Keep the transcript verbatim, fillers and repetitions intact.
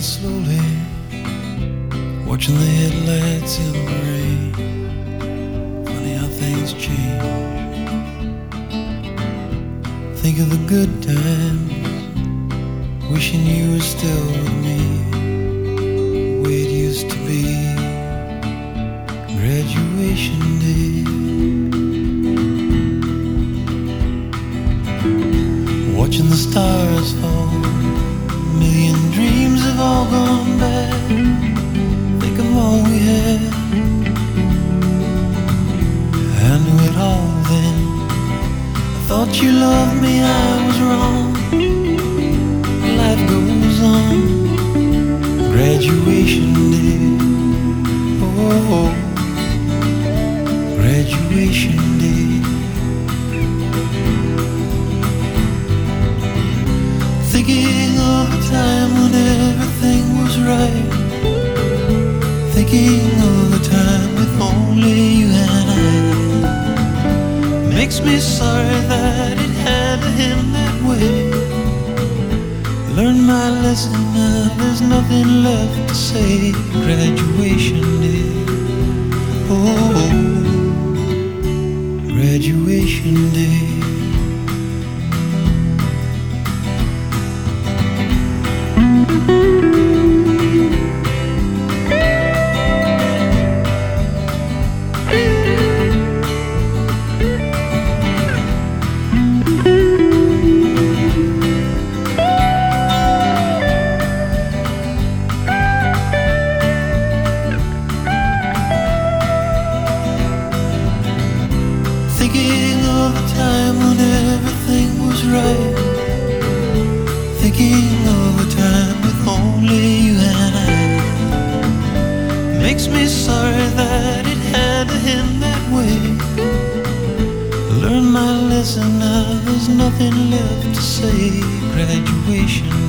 slowly, watching the headlights in the rain. Funny how things change. Think of the good times, wishing you were still with me, the way it used to be. Graduation day, watching the stars fall. A million dreams have all gone bad. Think of all we had. I knew it all then. I thought you loved me, I was wrong. Life goes on. Graduation day, oh, graduation day. Thinking of the time when everything was right. Thinking of the time with only you and I. Makes me sorry that it had to end that way. Learned my lesson now, there's nothing left to say. Graduation day, oh, graduation day. Thinking of the time when everything was right. Thinking of the time with only you and I. Makes me sorry that it had to end that way. Learned my lesson now, there's nothing left to say. Graduation